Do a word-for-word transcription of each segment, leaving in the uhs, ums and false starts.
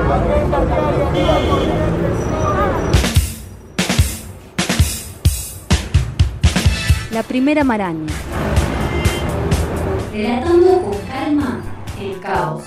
La primera maraña. Relatando con calma el caos.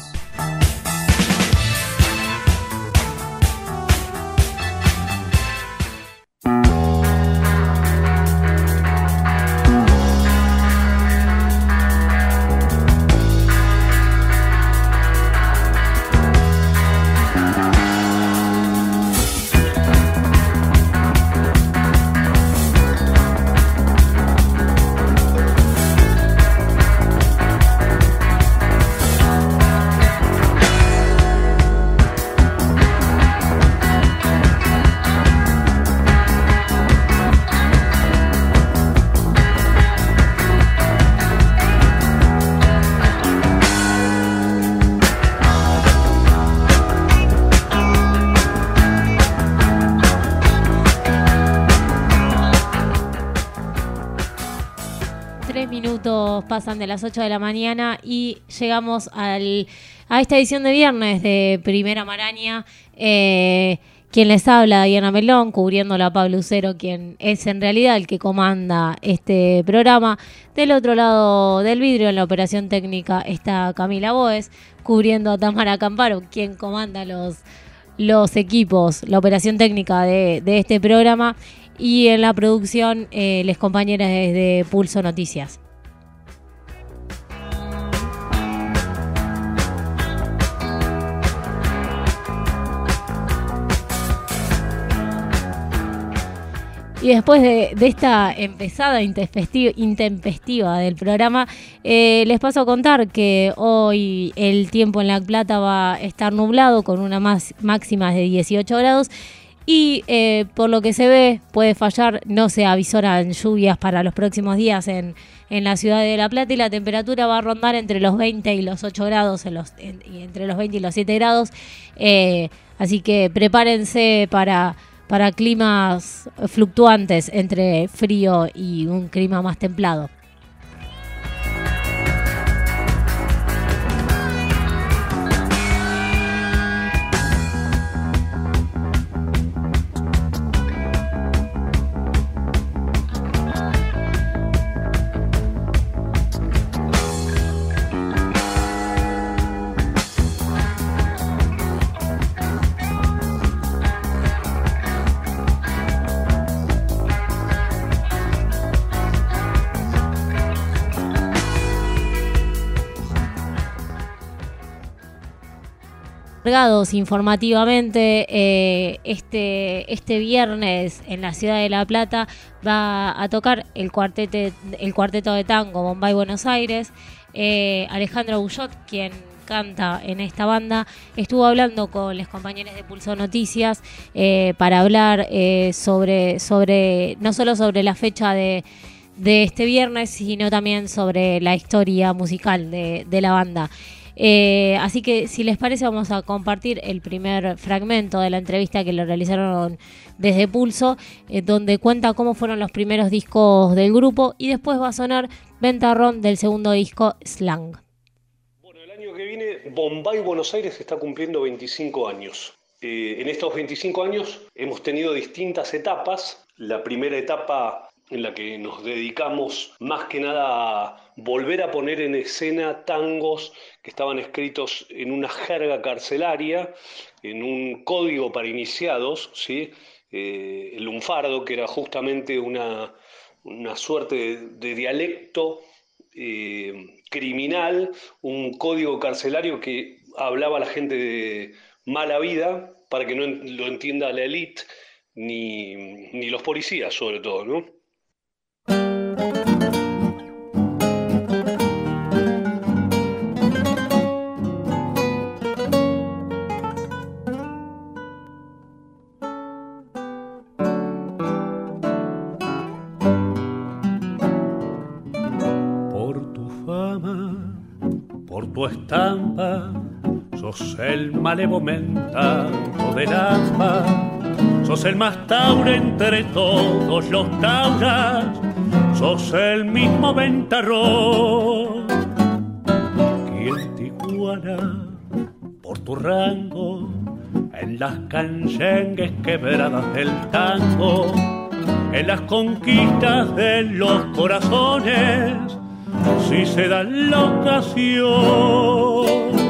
Pasan de las ocho de la mañana y llegamos al, a esta edición de viernes de Primera Maraña. Eh, quien les habla, Diana Melón, cubriéndola a Pablo Ucero, quien es en realidad el que comanda este programa. Del otro lado del vidrio, en la operación técnica, está Camila Boes, cubriendo a Tamara Camparo, quien comanda los, los equipos, la operación técnica de, de este programa. Y en la producción, eh, les compañeras desde Pulso Noticias. Y después de, de esta empezada intempestiva, intempestiva del programa, eh, les paso a contar que hoy el tiempo en La Plata va a estar nublado con una más, máxima de dieciocho grados y eh, por lo que se ve puede fallar, no se avisoran lluvias para los próximos días en, en la ciudad de La Plata y la temperatura va a rondar entre los veinte y los ocho grados, en los, en, y entre los veinte y los siete grados, eh, así que prepárense para... para climas fluctuantes entre frío y un clima más templado. Cargados informativamente, eh, este, este viernes en la ciudad de La Plata va a tocar el cuarteto, el cuarteto de tango Bombay Buenos Aires. eh, Alejandro Bullot, quien canta en esta banda, estuvo hablando con los compañeros de Pulso Noticias eh, para hablar eh, sobre, sobre no solo sobre la fecha de, de este viernes, sino también sobre la historia musical de, de la banda. Eh, así que si les parece vamos a compartir el primer fragmento de la entrevista que le realizaron desde Pulso, eh, donde cuenta cómo fueron los primeros discos del grupo y después va a sonar Ventarrón del segundo disco, Slang. Bueno, el año que viene Bombay Buenos Aires está cumpliendo veinticinco años. Eh, en estos veinticinco años hemos tenido distintas etapas. La primera etapa en la que nos dedicamos más que nada a volver a poner en escena tangos que estaban escritos en una jerga carcelaria, en un código para iniciados, ¿sí? Eh, el lunfardo, que era justamente una, una suerte de, de dialecto eh, criminal, un código carcelario que hablaba a la gente de mala vida, para que no lo entienda la élite, ni, ni los policías sobre todo, ¿no? Por tu fama, por tu estampa, sos el malevo mentado del alma, sos el más taure entre todos los tauras, sos el mismo ventarrón. Y en Tijuana, por tu rango, en las canyengues quebradas del tango, en las conquistas de los corazones, si se da la ocasión.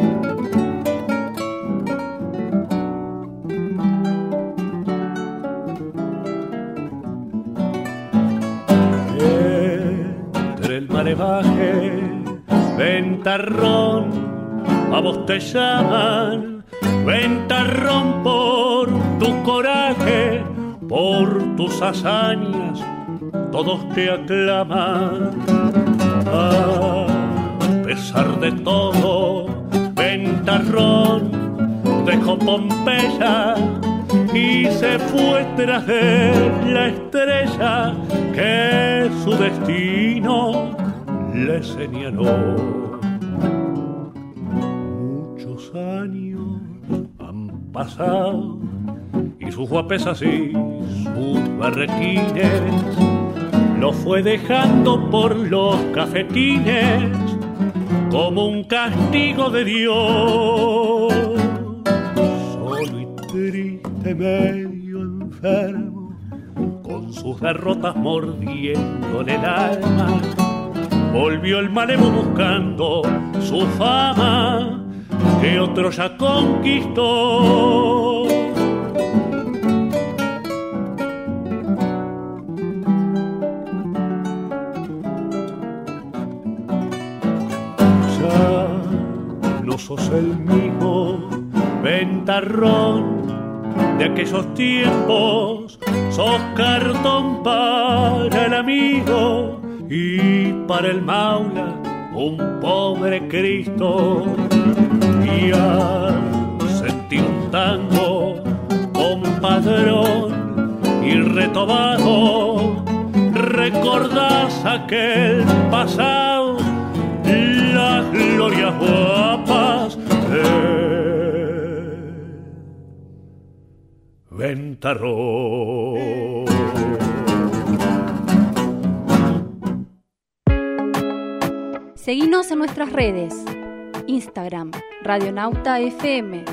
Entre el malevaje, ventarrón, a vos te llaman, ventarrón por tu coraje, por tus hazañas, todos te aclaman. A pesar de todo, ventarrón dejó Pompeya y se fue tras de la estrella que su destino le señaló. Muchos años han pasado y sus guapesas y sus barrequines lo fue dejando por los cafetines como un castigo de Dios. Solo y triste, medio enfermo, con sus derrotas mordiendo en el alma, volvió el malevo buscando su fama que otro ya conquistó. Ya no sos el mismo ventarrón de aquellos tiempos, sos cartón para el amigo y para el maula un pobre Cristo. Y al sentir un tango compadrón y retobado, recordás aquel pasado, las glorias guapas de Ventarrón. Seguinos en nuestras redes. Instagram, Radionauta F M.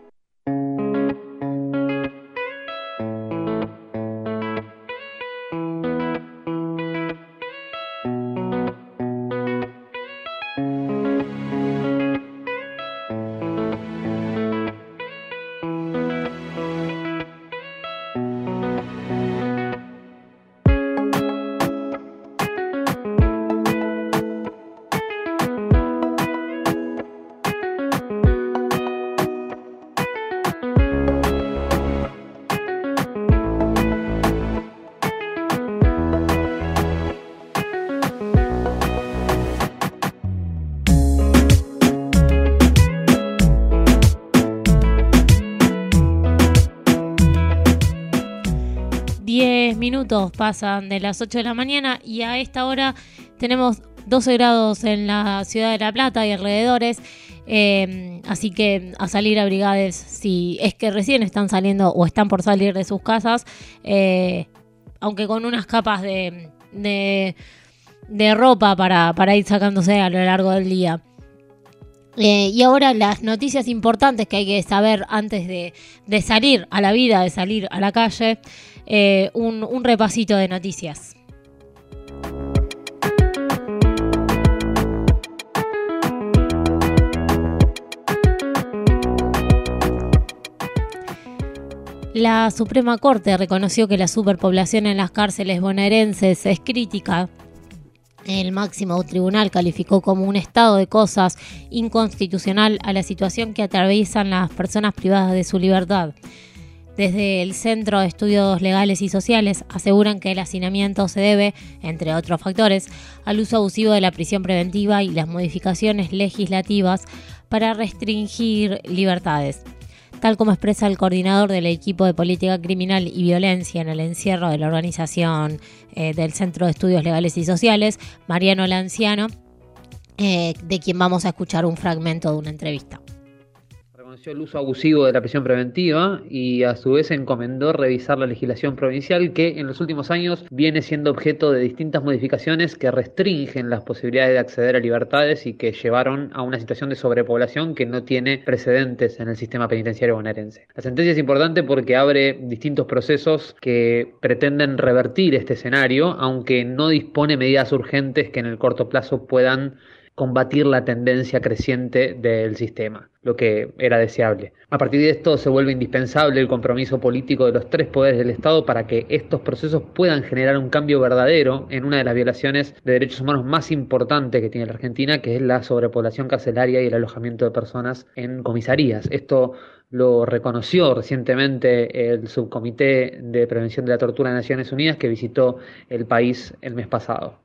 diez minutos pasan de las ocho de la mañana y a esta hora tenemos doce grados en la ciudad de La Plata y alrededores, eh, así que a salir abrigades si es que recién están saliendo o están por salir de sus casas, eh, aunque con unas capas de, de, de ropa para, para ir sacándose a lo largo del día. Eh, y ahora las noticias importantes que hay que saber antes de, de salir a la vida, de salir a la calle. Eh, un, un repasito de noticias. La Suprema Corte reconoció que la superpoblación en las cárceles bonaerenses es crítica. El máximo tribunal calificó como un estado de cosas inconstitucional a la situación que atraviesan las personas privadas de su libertad. Desde el Centro de Estudios Legales y Sociales aseguran que el hacinamiento se debe, entre otros factores, al uso abusivo de la prisión preventiva y las modificaciones legislativas para restringir libertades. Tal como expresa el coordinador del equipo de política criminal y violencia en el encierro de la organización eh, del Centro de Estudios Legales y Sociales, Mariano Lanciano, eh, de quien vamos a escuchar un fragmento de una entrevista. denunció el uso abusivo de la prisión preventiva y a su vez encomendó revisar la legislación provincial que en los últimos años viene siendo objeto de distintas modificaciones que restringen las posibilidades de acceder a libertades y que llevaron a una situación de sobrepoblación que no tiene precedentes en el sistema penitenciario bonaerense. La sentencia es importante porque abre distintos procesos que pretenden revertir este escenario, aunque no dispone medidas urgentes que en el corto plazo puedan combatir la tendencia creciente del sistema, lo que era deseable. A partir de esto se vuelve indispensable el compromiso político de los tres poderes del Estado para que estos procesos puedan generar un cambio verdadero en una de las violaciones de derechos humanos más importantes que tiene la Argentina, que es la sobrepoblación carcelaria y el alojamiento de personas en comisarías. Esto lo reconoció recientemente el Subcomité de Prevención de la Tortura de Naciones Unidas que visitó el país el mes pasado.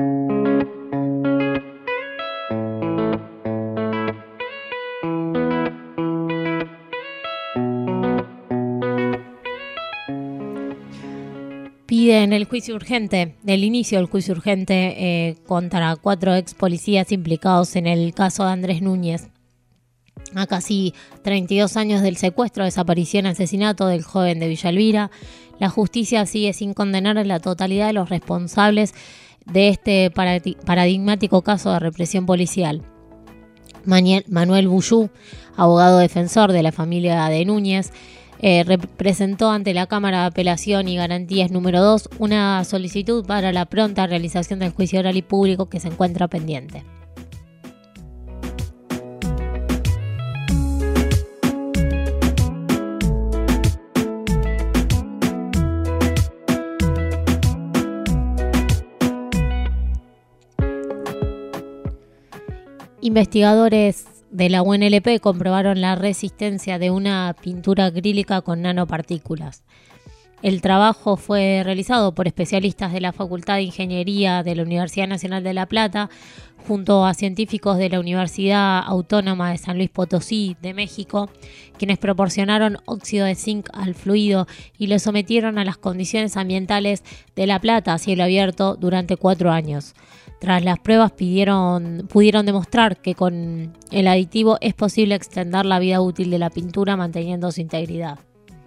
Piden el juicio urgente, el inicio del juicio urgente eh, contra cuatro ex policías implicados en el caso de Andrés Núñez. A casi treinta y dos años del secuestro, desaparición y asesinato del joven de Villa Elvira, la justicia sigue sin condenar a la totalidad de los responsables de este paradigmático caso de represión policial. Manuel Buyú, abogado defensor de la familia de Núñez, Eh, representó ante la Cámara de Apelación y Garantías número dos una solicitud para la pronta realización del juicio oral y público que se encuentra pendiente. Investigadores de la U N L P comprobaron la resistencia de una pintura acrílica con nanopartículas. El trabajo fue realizado por especialistas de la Facultad de Ingeniería de la Universidad Nacional de La Plata, junto a científicos de la Universidad Autónoma de San Luis Potosí de México, quienes proporcionaron óxido de zinc al fluido y lo sometieron a las condiciones ambientales de La Plata a cielo abierto durante cuatro años. Tras las pruebas pidieron, pudieron demostrar que con el aditivo es posible extender la vida útil de la pintura manteniendo su integridad.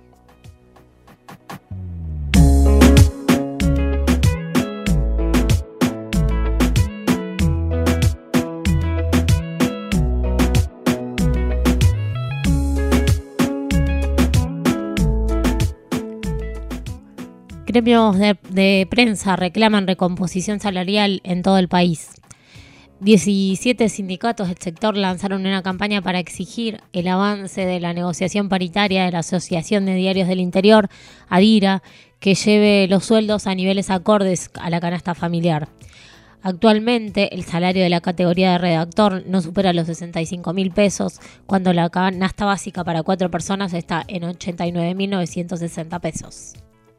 Gremios de, de prensa reclaman recomposición salarial en todo el país. diecisiete sindicatos del sector lanzaron una campaña para exigir el avance de la negociación paritaria de la Asociación de Diarios del Interior, ADIRA, que lleve los sueldos a niveles acordes a la canasta familiar. Actualmente, el salario de la categoría de redactor no supera los sesenta y cinco mil pesos, cuando la canasta básica para cuatro personas está en ochenta y nueve mil novecientos sesenta pesos.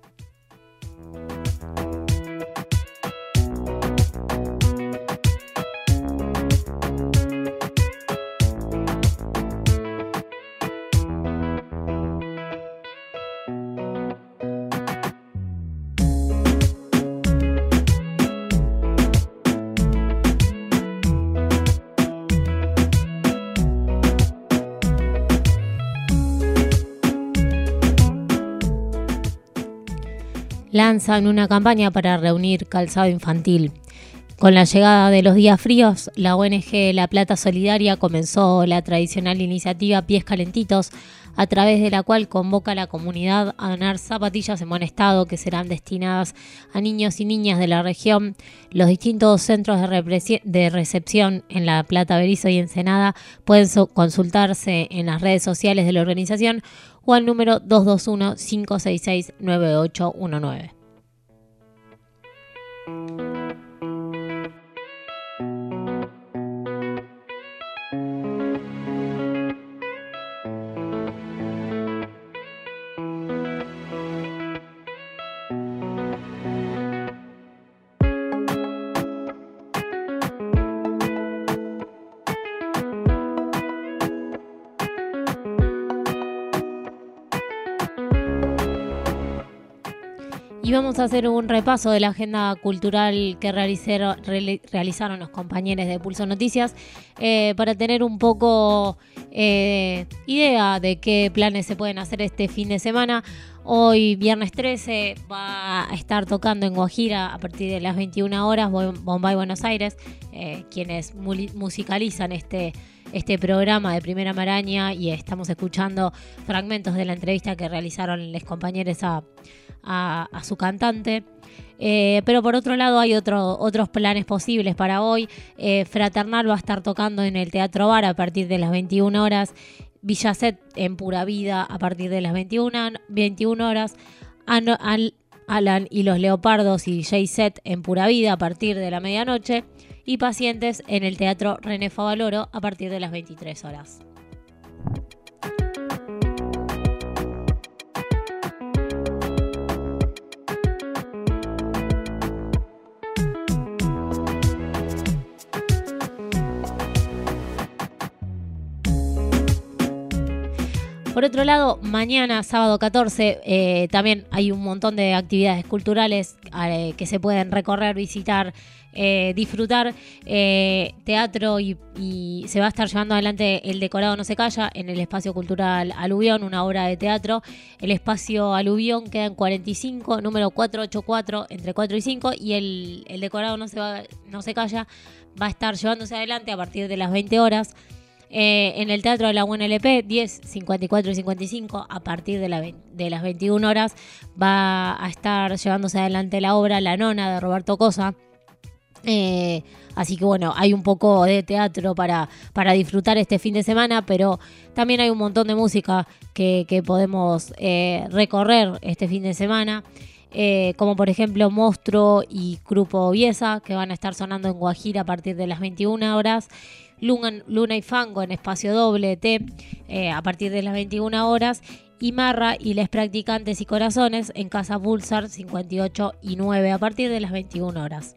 Lanzan una campaña para reunir calzado infantil. Con la llegada de los días fríos, la O N G La Plata Solidaria comenzó la tradicional iniciativa Pies Calentitos, a través de la cual convoca a la comunidad a donar zapatillas en buen estado que serán destinadas a niños y niñas de la región. Los distintos centros de, represi- de recepción en La Plata, Berisso y Ensenada pueden so- consultarse en las redes sociales de la organización o al número dos dos uno, cinco seis seis, nueve ocho uno nueve. Y vamos a hacer un repaso de la agenda cultural que realizaron, realizaron los compañeros de Pulso Noticias eh, para tener un poco eh, idea de qué planes se pueden hacer este fin de semana. Hoy, viernes trece, va a estar tocando en Guajira a partir de las veintiuna horas Bombay Buenos Aires, eh, quienes musicalizan este, este programa de Primera Maraña, y estamos escuchando fragmentos de la entrevista que realizaron los compañeros a A, a su cantante. Eh, pero por otro lado hay otro, otros planes posibles para hoy. eh, Fraternal va a estar tocando en el Teatro Bar a partir de las veintiuna horas, Villacet en Pura Vida a partir de las veintiuna horas, An- Al- Alan y los Leopardos y J Set en Pura Vida a partir de la medianoche, y Pacientes en el Teatro René Favaloro a partir de las veintitrés horas. Por otro lado, mañana, sábado catorce, eh, también hay un montón de actividades culturales eh, que se pueden recorrer, visitar, eh, disfrutar. Eh, teatro y, y se va a estar llevando adelante El Decorado No Se Calla en el Espacio Cultural Aluvión, una obra de teatro. El Espacio Aluvión queda en cuarenta y cinco, número cuatrocientos ochenta y cuatro, entre cuatro y cinco, y el, el Decorado no se, va, no se Calla va a estar llevándose adelante a partir de las veinte horas. Eh, en el Teatro de la U N L P, diez, cincuenta y cuatro y cincuenta y cinco, a partir de, la, de las veintiuna horas, va a estar llevándose adelante la obra La Nona de Roberto Cosa. Eh, así que bueno, hay un poco de teatro para, para disfrutar este fin de semana, pero también hay un montón de música que, que podemos eh, recorrer este fin de semana. Eh, como por ejemplo Monstruo y Grupo Viesa, que van a estar sonando en Guajira a partir de las veintiuna horas. Luna, Luna y Fango en Espacio Doble T eh, a partir de las veintiuna horas. Y Marra y Les Practicantes y Corazones en Casa Pulsar cincuenta y ocho y nueve a partir de las veintiuna horas.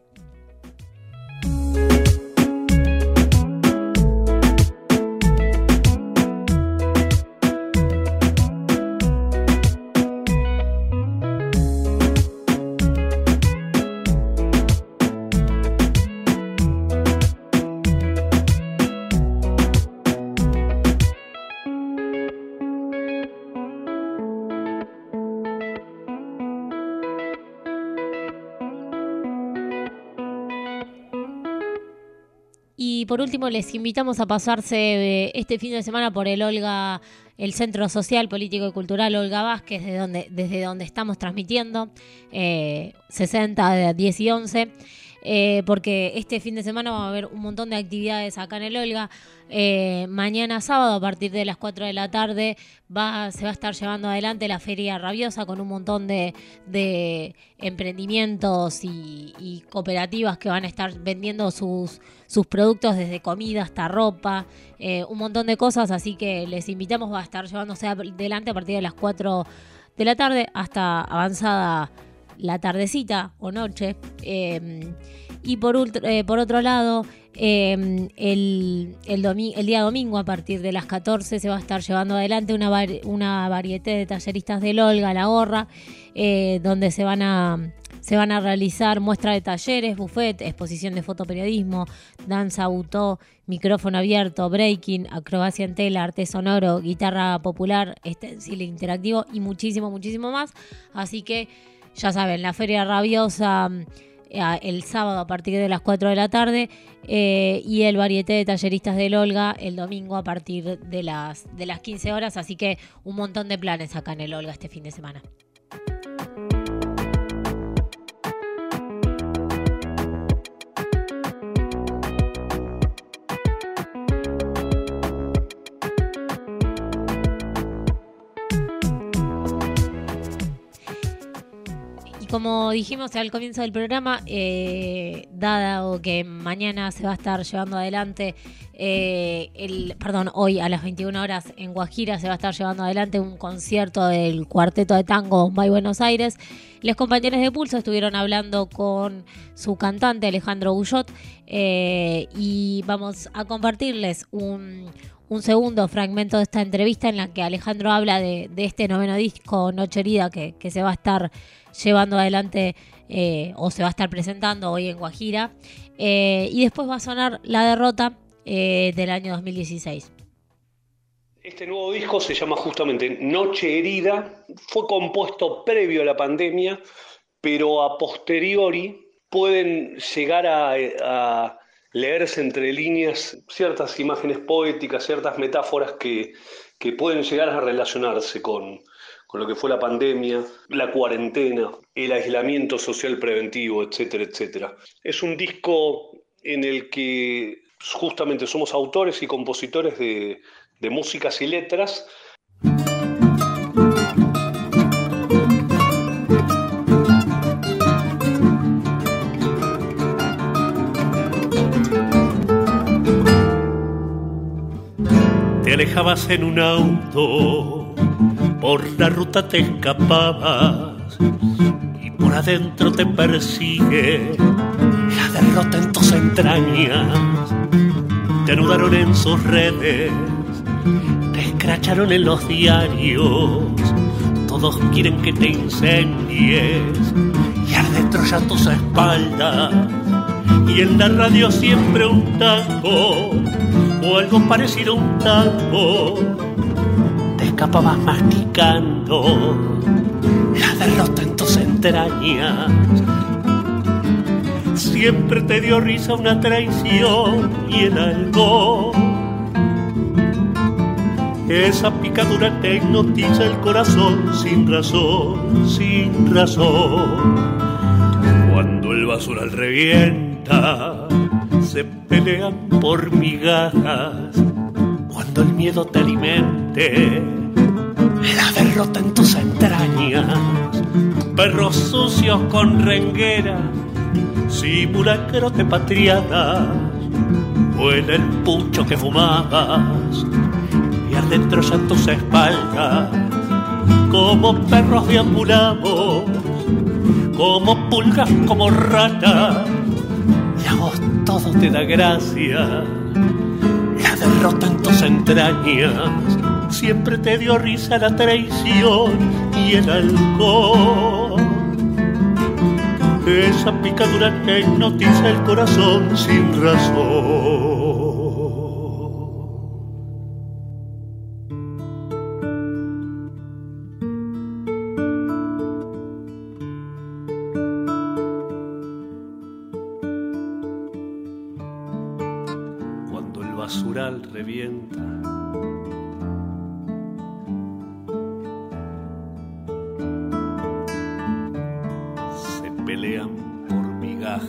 Y por último, les invitamos a pasarse este fin de semana por el Olga, el Centro Social, Político y Cultural Olga Vázquez, de donde, desde donde estamos transmitiendo, eh, sesenta, de diez y once, eh, porque este fin de semana va a haber un montón de actividades acá en el Olga. Eh, mañana sábado, a partir de las cuatro de la tarde, va, se va a estar llevando adelante la Feria Rabiosa con un montón de, de emprendimientos y, y cooperativas que van a estar vendiendo sus, sus productos, desde comida hasta ropa, eh, un montón de cosas, así que les invitamos, va a estar llevándose adelante a partir de las cuatro de la tarde hasta avanzada la tardecita o noche. Eh, y por, ultra, eh, por otro lado, eh, el, el, domi- el día domingo a partir de las catorce se va a estar llevando adelante una, vari- una varieté de talleristas del Olga, La Gorra, eh, donde se van a... Se van a realizar muestra de talleres, buffet, exposición de fotoperiodismo, danza auto, micrófono abierto, breaking, acrobacia en tela, arte sonoro, guitarra popular, stencil interactivo y muchísimo, muchísimo más. Así que ya saben, la Feria Rabiosa eh, el sábado a partir de las cuatro de la tarde eh, y el varieté de talleristas del Olga el domingo a partir de las, de las quince horas. Así que un montón de planes acá en el Olga este fin de semana. Como dijimos al comienzo del programa, eh, dado que mañana se va a estar llevando adelante, eh, el, perdón, hoy a las veintiuna horas en Guajira se va a estar llevando adelante un concierto del Cuarteto de Tango Bombay Buenos Aires. Los compañeros de Pulso estuvieron hablando con su cantante Alejandro Bullot eh, y vamos a compartirles un, un segundo fragmento de esta entrevista en la que Alejandro habla de, de este noveno disco, Noche Herida, que, que se va a estar llevando adelante eh, o se va a estar presentando hoy en Guajira. Eh, y después va a sonar La Derrota eh, del año dos mil dieciséis. Este nuevo disco se llama justamente Noche Herida, fue compuesto previo a la pandemia, pero a posteriori pueden llegar a, a leerse entre líneas ciertas imágenes poéticas, ciertas metáforas que, que pueden llegar a relacionarse con, con lo que fue la pandemia, la cuarentena, el aislamiento social preventivo, etcétera, etcétera. Es un disco en el que justamente somos autores y compositores de, de músicas y letras. Te alejabas en un auto, por la ruta te escapabas y por adentro te persigue la derrota en tus entrañas. Te anudaron en sus redes, te escracharon en los diarios, todos quieren que te incendies y arde Troya a tus espaldas. Y en la radio siempre un tango o algo parecido a un tango, te escapabas masticando la derrota en tus entrañas. Siempre te dio risa una traición y el algo, esa picadura te hipnotiza el corazón sin razón, sin razón. Cuando el basural revienta, se pelean por migajas. Cuando el miedo te alimente, la derrota en tus entrañas. Perros sucios con renguera, simulacros de patriadas. Huele el pucho que fumabas y arde Troya en tus espaldas. Como perros deambulamos, como pulgas, como ratas, y a vos todo te da gracia. La derrota en tus entrañas, siempre te dio risa la traición y el alcohol. Esa picadura que hipnotiza el corazón sin razón. Basural revienta, se pelean por migajas.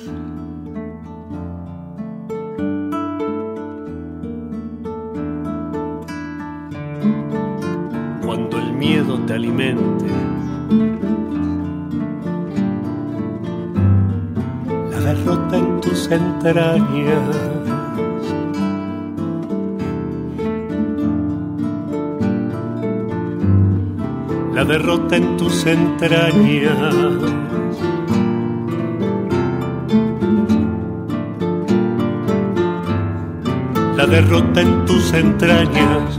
Cuando el miedo te alimente, la derrota en tus entrañas. La derrota en tus entrañas. La derrota en tus entrañas.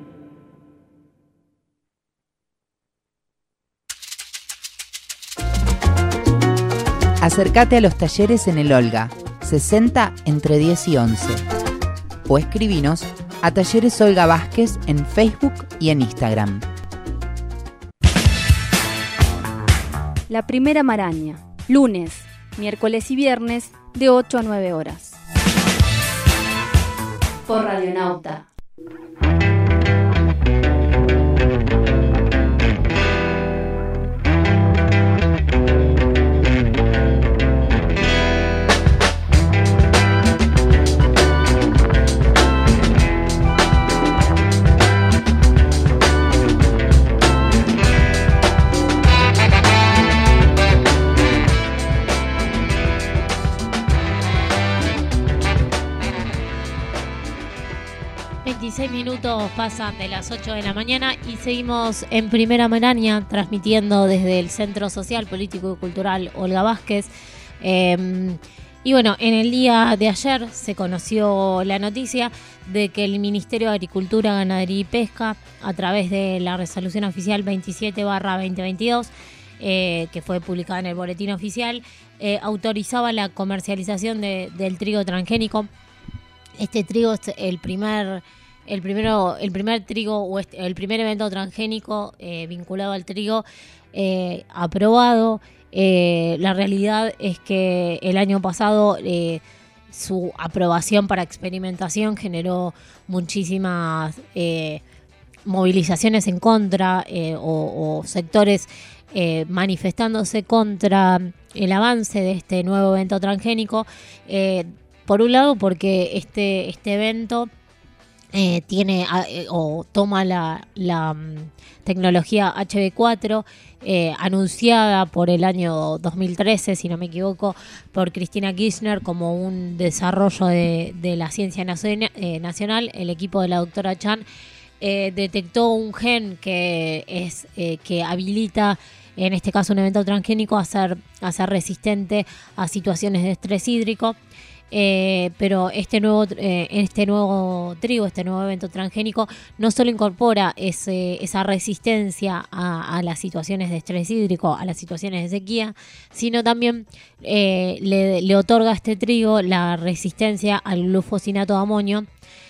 Acércate a los talleres en el Olga, sesenta entre diez y once. O escribinos a Talleres Olga Vázquez en Facebook y en Instagram. La Primera Maraña, lunes, miércoles y viernes de ocho a nueve horas. Por Radionauta. veintiséis minutos pasan de las ocho de la mañana y seguimos en Primera Maraña transmitiendo desde el Centro Social, Político y Cultural Olga Vázquez. Eh, Y bueno, en el día de ayer se conoció la noticia de que el Ministerio de Agricultura, Ganadería y Pesca, a través de la resolución oficial veintisiete barra veinte veintidós, eh, que fue publicada en el boletín oficial, eh, autorizaba la comercialización de, del trigo transgénico. Este trigo es el primer, el primero, el primer trigo o este, el primer evento transgénico eh, vinculado al trigo eh, aprobado. Eh, la realidad es que el año pasado eh, su aprobación para experimentación generó muchísimas eh, movilizaciones en contra eh, o, o sectores eh, manifestándose contra el avance de este nuevo evento transgénico. Eh, por un lado, porque este, este evento Eh, tiene eh, o toma la, la um, tecnología H B cuatro eh, anunciada por el año dos mil trece, si no me equivoco, por Cristina Kirchner como un desarrollo de, de la ciencia naciona, eh, nacional. El equipo de la doctora Chan eh, detectó un gen que es eh, que habilita, en este caso un evento transgénico, a ser, a ser resistente a situaciones de estrés hídrico. Eh, pero este nuevo eh, este nuevo trigo, este nuevo evento transgénico no solo incorpora ese, esa resistencia a, a las situaciones de estrés hídrico, a las situaciones de sequía, sino también eh, le, le otorga a este trigo la resistencia al glufosinato de amonio,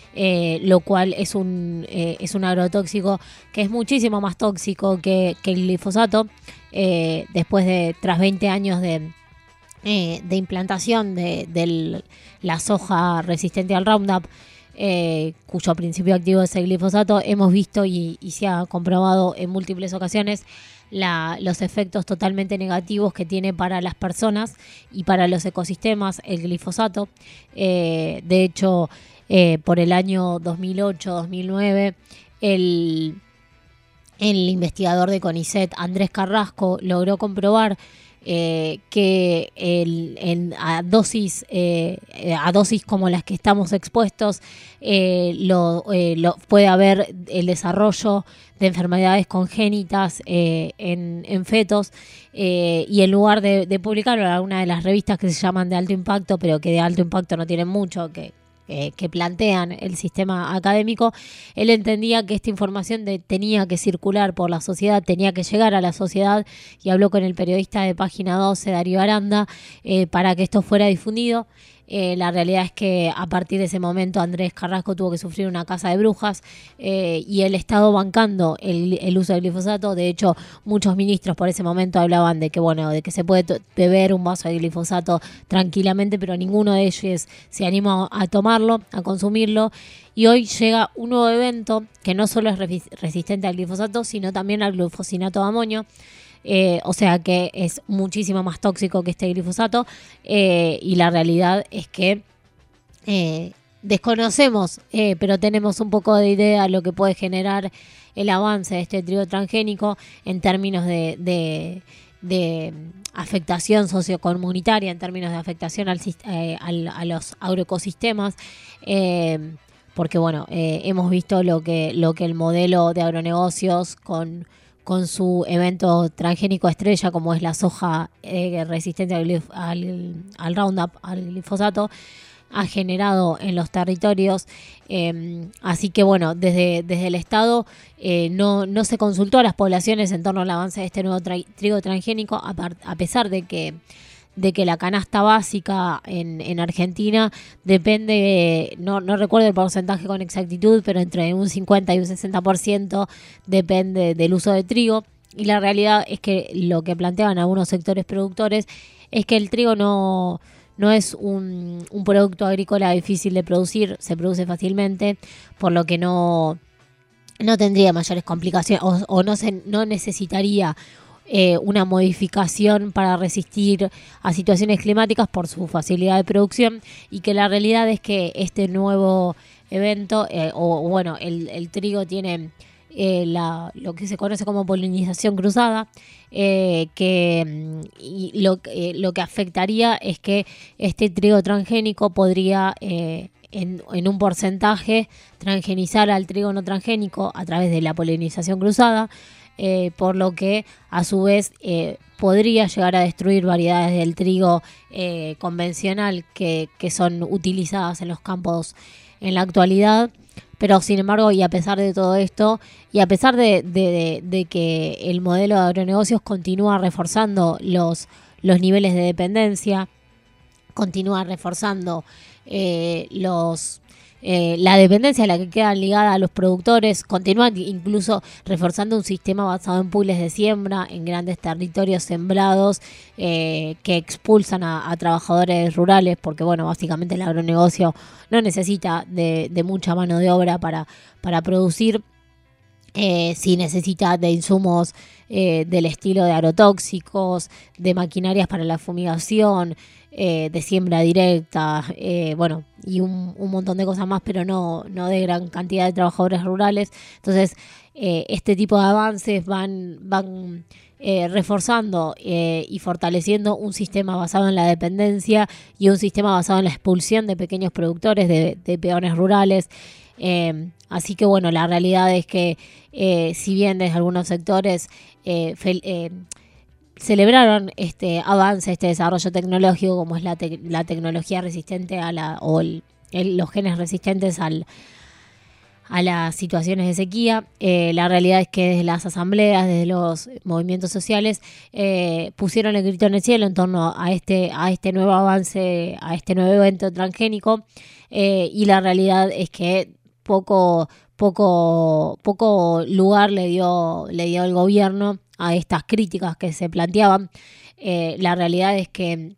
eh, lo cual es un, eh, es un agrotóxico que es muchísimo más tóxico que, que el glifosato. Eh, después de, tras veinte años de Eh, de implantación de, de la soja resistente al Roundup, eh, cuyo principio activo es el glifosato, hemos visto y, y se ha comprobado en múltiples ocasiones la, los efectos totalmente negativos que tiene para las personas y para los ecosistemas el glifosato. Eh, de hecho, eh, por el año dos mil ocho dos mil nueve, el, el investigador de CONICET, Andrés Carrasco, logró comprobar Eh, que el, en, a dosis eh, a dosis como las que estamos expuestos eh, lo, eh, lo, puede haber el desarrollo de enfermedades congénitas eh, en, en fetos, eh, y en lugar de, de publicarlo en alguna de las revistas que se llaman de alto impacto, pero que de alto impacto no tienen mucho, que Eh, que plantean el sistema académico, él entendía que esta información de, tenía que circular por la sociedad, tenía que llegar a la sociedad, y habló con el periodista de Página doce, Darío Aranda, eh, para que esto fuera difundido. Eh, la realidad es que a partir de ese momento Andrés Carrasco tuvo que sufrir una casa de brujas, eh, y el Estado bancando el, el uso del glifosato. De hecho, muchos ministros por ese momento hablaban de que bueno, de que se puede to- beber un vaso de glifosato tranquilamente, pero ninguno de ellos se animó a tomarlo, a consumirlo. Y hoy llega un nuevo evento que no solo es re- resistente al glifosato, sino también al glufosinato de amonio. Eh, o sea que es muchísimo más tóxico que este glifosato, eh, y la realidad es que eh, desconocemos, eh, pero tenemos un poco de idea de lo que puede generar el avance de este trigo transgénico en términos de, de, de afectación sociocomunitaria, en términos de afectación al, eh, al, a los agroecosistemas, eh, porque bueno, eh, hemos visto lo que, lo que el modelo de agronegocios con con su evento transgénico estrella, como es la soja eh, resistente al, glif- al, al Roundup, al glifosato, ha generado en los territorios. Eh, así que bueno, desde, desde el Estado eh, no, no se consultó a las poblaciones en torno al avance de este nuevo tra- trigo transgénico, a, par- a pesar de que de que la canasta básica en, en Argentina depende, no, no recuerdo el porcentaje con exactitud, pero entre un cincuenta y un sesenta por ciento depende del uso de trigo. Y la realidad es que lo que planteaban algunos sectores productores es que el trigo no, no es un, un producto agrícola difícil de producir, se produce fácilmente, por lo que no, no tendría mayores complicaciones o, o no, se, no necesitaría Eh, una modificación para resistir a situaciones climáticas por su facilidad de producción, y que la realidad es que este nuevo evento, eh, o bueno, el, el trigo tiene eh, la, lo que se conoce como polinización cruzada, eh, que y lo, eh, lo que afectaría es que este trigo transgénico podría eh, en, en un porcentaje transgenizar al trigo no transgénico a través de la polinización cruzada. eh, por lo que a su vez eh, podría llegar a destruir variedades del trigo eh, convencional que, que son utilizadas en los campos en la actualidad. Pero sin embargo, y a pesar de todo esto, y a pesar de, de, de, de que el modelo de agronegocios continúa reforzando los, los niveles de dependencia, continúa reforzando eh, los eh, la dependencia a la que queda ligada a los productores, continúa incluso reforzando un sistema basado en pools de siembra en grandes territorios sembrados eh, que expulsan a, a trabajadores rurales, porque bueno, básicamente el agronegocio no necesita de, de mucha mano de obra para, para producir. Eh, si necesita de insumos eh, del estilo de agrotóxicos, de maquinarias para la fumigación, eh, de siembra directa, eh, bueno, y un, un montón de cosas más, pero no, no de gran cantidad de trabajadores rurales. Entonces, eh, este tipo de avances van, van eh, reforzando eh, y fortaleciendo un sistema basado en la dependencia y un sistema basado en la expulsión de pequeños productores, de, de peones rurales. Eh, así que bueno, la realidad es que eh, si bien desde algunos sectores eh, fel, eh, celebraron este avance, este desarrollo tecnológico, como es la, te, la tecnología resistente a la o el, el, los genes resistentes al, a las situaciones de sequía, eh, la realidad es que desde las asambleas, desde los movimientos sociales, eh, pusieron el grito en el cielo en torno a este, a este nuevo avance, a este nuevo evento transgénico, eh, y la realidad es que poco poco poco lugar le dio le dio el gobierno a estas críticas que se planteaban. Eh, la realidad es que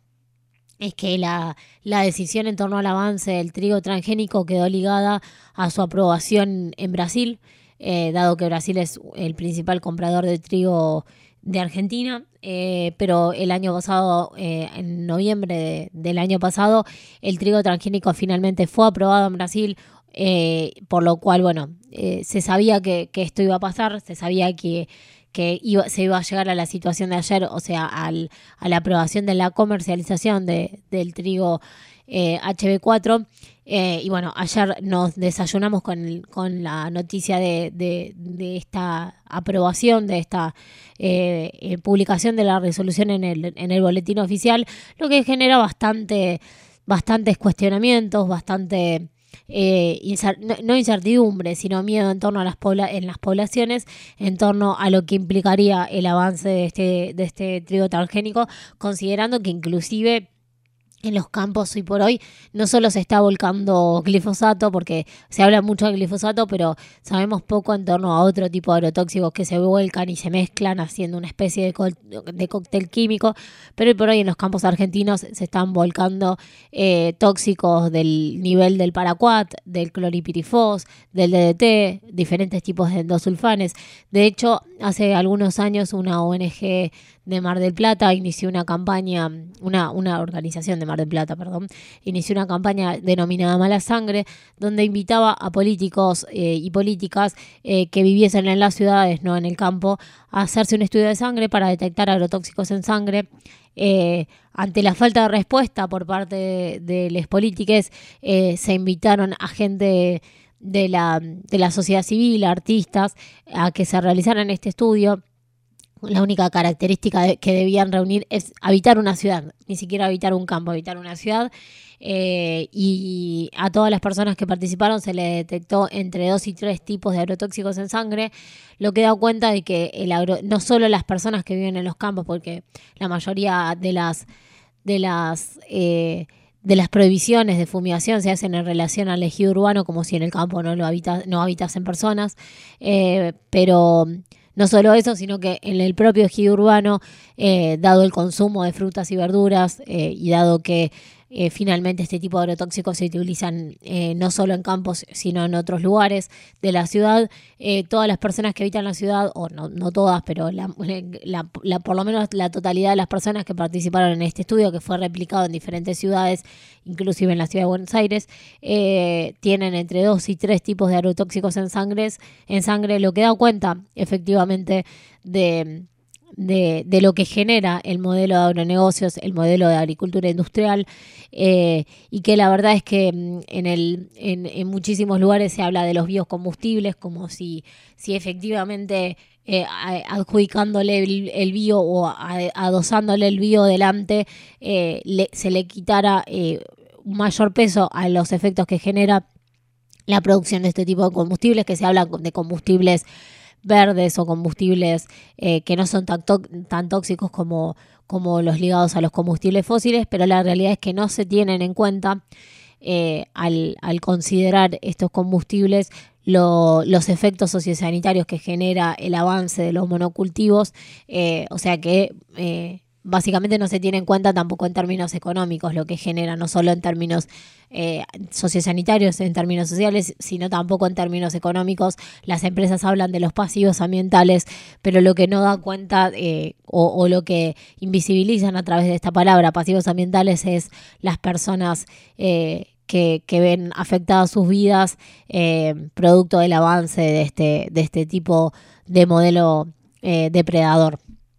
es que la, la decisión en torno al avance del trigo transgénico quedó ligada a su aprobación en Brasil, eh, dado que Brasil es el principal comprador de trigo de Argentina, eh, pero el año pasado, eh, en noviembre de, del año pasado, el trigo transgénico finalmente fue aprobado en Brasil. Eh, por lo cual, bueno, eh, se sabía que, que esto iba a pasar, se sabía que, que iba, se iba a llegar a la situación de ayer, o sea, al, a la aprobación de la comercialización de, del trigo eh, H B cuatro. Eh, y bueno, ayer nos desayunamos con, el, con la noticia de, de, de esta aprobación, de esta eh, eh, publicación de la resolución en el, en el boletín oficial, lo que genera bastante, bastantes cuestionamientos, bastante... Eh, insert, no, no incertidumbre, sino miedo en torno a las pobla, en las poblaciones, en torno a lo que implicaría el avance de este, de este trigo transgénico, considerando que inclusive en los campos hoy por hoy no solo se está volcando glifosato, porque se habla mucho de glifosato, pero sabemos poco en torno a otro tipo de agrotóxicos que se vuelcan y se mezclan haciendo una especie de, co- de cóctel químico, pero hoy por hoy en los campos argentinos se están volcando eh, tóxicos del nivel del paraquat, del cloripirifos, del D D T, diferentes tipos de endosulfanes. De hecho, hace algunos años una O N G de Mar del Plata inició una campaña, una, una organización de Mar del Plata, perdón, inició una campaña denominada Mala Sangre, donde invitaba a políticos eh, y políticas eh, que viviesen en las ciudades, no en el campo, a hacerse un estudio de sangre para detectar agrotóxicos en sangre. Eh, ante la falta de respuesta por parte de, de los políticos, eh, se invitaron a gente de la, de la sociedad civil, artistas, a que se realizaran este estudio. La única característica de, que debían reunir es habitar una ciudad, ni siquiera habitar un campo, habitar una ciudad. Eh, y a todas las personas que participaron se le detectó entre dos y tres tipos de agrotóxicos en sangre, lo que da cuenta de que el agro, no solo las personas que viven en los campos, porque la mayoría de las de las eh, de las prohibiciones de fumigación se hacen en relación al ejido urbano, como si en el campo no lo habita, no habitasen personas, eh, pero no solo eso, sino que en el propio ejido urbano, eh, dado el consumo de frutas y verduras, eh, y dado que eh, finalmente este tipo de agrotóxicos se utilizan eh, no solo en campos, sino en otros lugares de la ciudad, eh, todas las personas que habitan la ciudad, o no, no todas, pero la, la, la, por lo menos la totalidad de las personas que participaron en este estudio, que fue replicado en diferentes ciudades, inclusive en la ciudad de Buenos Aires, eh, tienen entre dos y tres tipos de agrotóxicos en sangre, en sangre, lo que da cuenta efectivamente de, de, de lo que genera el modelo de agronegocios, el modelo de agricultura industrial, eh, y que la verdad es que en, el, en, en muchísimos lugares se habla de los biocombustibles como si, si efectivamente eh, adjudicándole el, el bio o adosándole el bio delante eh, le, se le quitara eh, un mayor peso a los efectos que genera la producción de este tipo de combustibles, que se habla de combustibles verdes o combustibles eh, que no son tan, tó- tan tóxicos como, como los ligados a los combustibles fósiles, pero la realidad es que no se tienen en cuenta eh, al, al considerar estos combustibles lo, los efectos sociosanitarios que genera el avance de los monocultivos, eh, o sea que eh, básicamente no se tiene en cuenta tampoco en términos económicos lo que genera, no solo en términos eh, sociosanitarios, en términos sociales, sino tampoco en términos económicos. Las empresas hablan de los pasivos ambientales, pero lo que no da cuenta eh, o, o lo que invisibilizan a través de esta palabra, pasivos ambientales, es las personas eh, que, que ven afectadas sus vidas eh, producto del avance de este, de este tipo de modelo eh, depredador.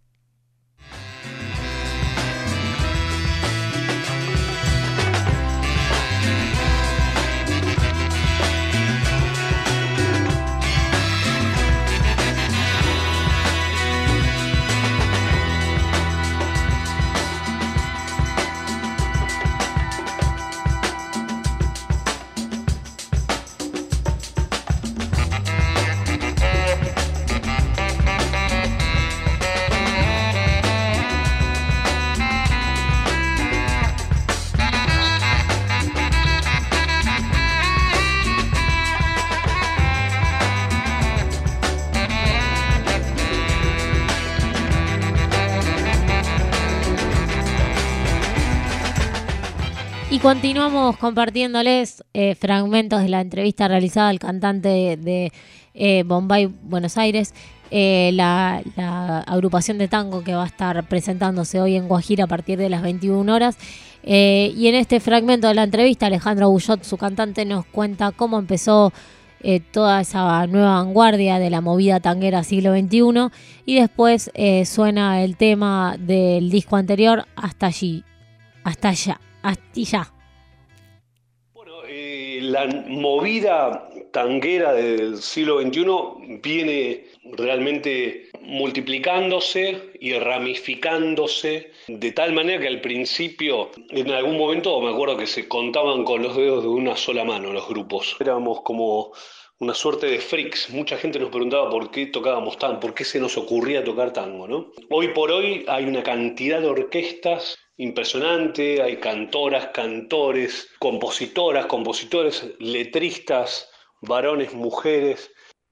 Y continuamos compartiéndoles eh, fragmentos de la entrevista realizada al cantante de, de eh, Bombay, Buenos Aires, eh, la, la agrupación de tango que va a estar presentándose hoy en Guajira a partir de las veintiuna horas. Eh, y en este fragmento de la entrevista, Alejandro Bullot, su cantante, nos cuenta cómo empezó eh, toda esa nueva vanguardia de la movida tanguera siglo veintiuno, y después eh, suena el tema del disco anterior, Hasta allí, hasta allá. Astilla. Bueno, eh, la movida tanguera del siglo veintiuno viene realmente multiplicándose y ramificándose de tal manera que al principio, en algún momento, me acuerdo que se contaban con los dedos de una sola mano los grupos. Éramos como una suerte de freaks. Mucha gente nos preguntaba por qué tocábamos tango, por qué se nos ocurría tocar tango, ¿no? Hoy por hoy hay una cantidad de orquestas impresionante, hay cantoras, cantores, compositoras, compositores, letristas, varones, mujeres.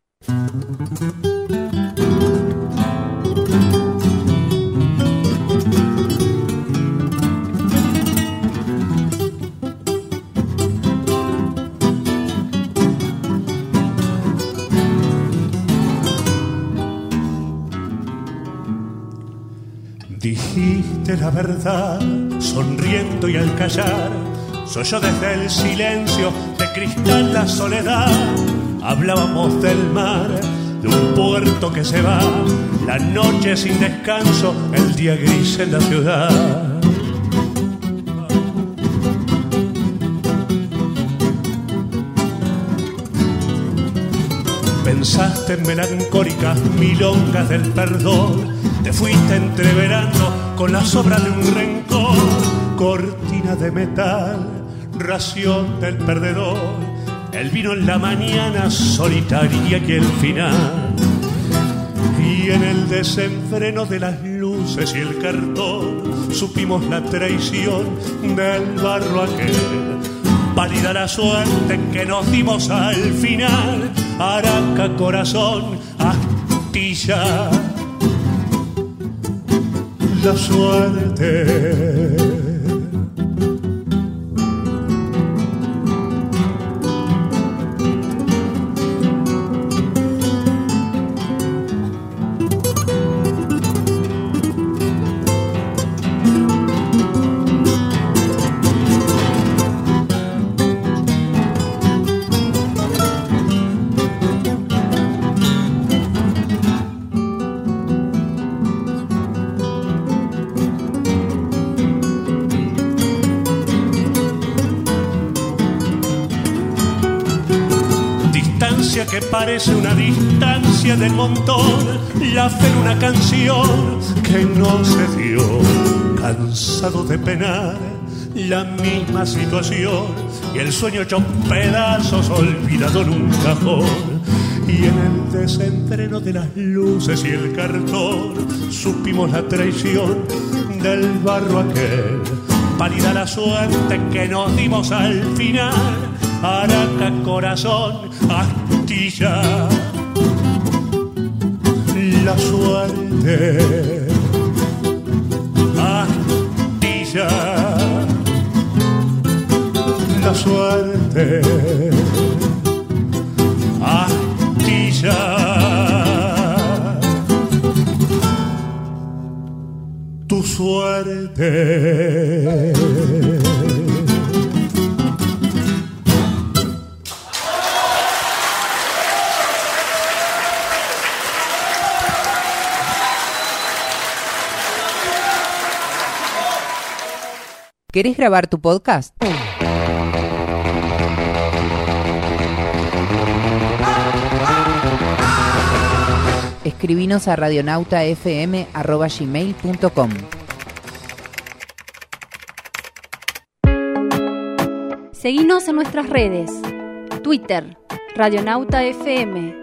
Dijiste la verdad, sonriendo y al callar, soy yo desde el silencio de cristal la soledad. Hablábamos del mar, de un puerto que se va, la noche sin descanso, el día gris en la ciudad. Pensaste en melancólicas milongas del perdón, te fuiste entreverando con la sobra de un rencor, cortina de metal, ración del perdedor, el vino en la mañana solitaria y el final. Y en el desenfreno de las luces y el cartón supimos la traición del barro aquel. Válida la suerte que nos dimos al final, Araca, corazón, Astilla. La suerte. que parece una distancia del montón, la fe en una canción que no se dio, cansado de penar la misma situación y el sueño hecho pedazos olvidado en un cajón. Y en el desenfreno de las luces y el cartón supimos la traición del barro aquel. Pálida la suerte que nos dimos al final, Araca, corazón, astilla. La suerte, astilla. La suerte, astilla. Tu suerte. ¿Querés grabar tu podcast? Escribinos a radionautafm arroba gmail punto com. Seguinos en nuestras redes. Twitter, Radionauta F M.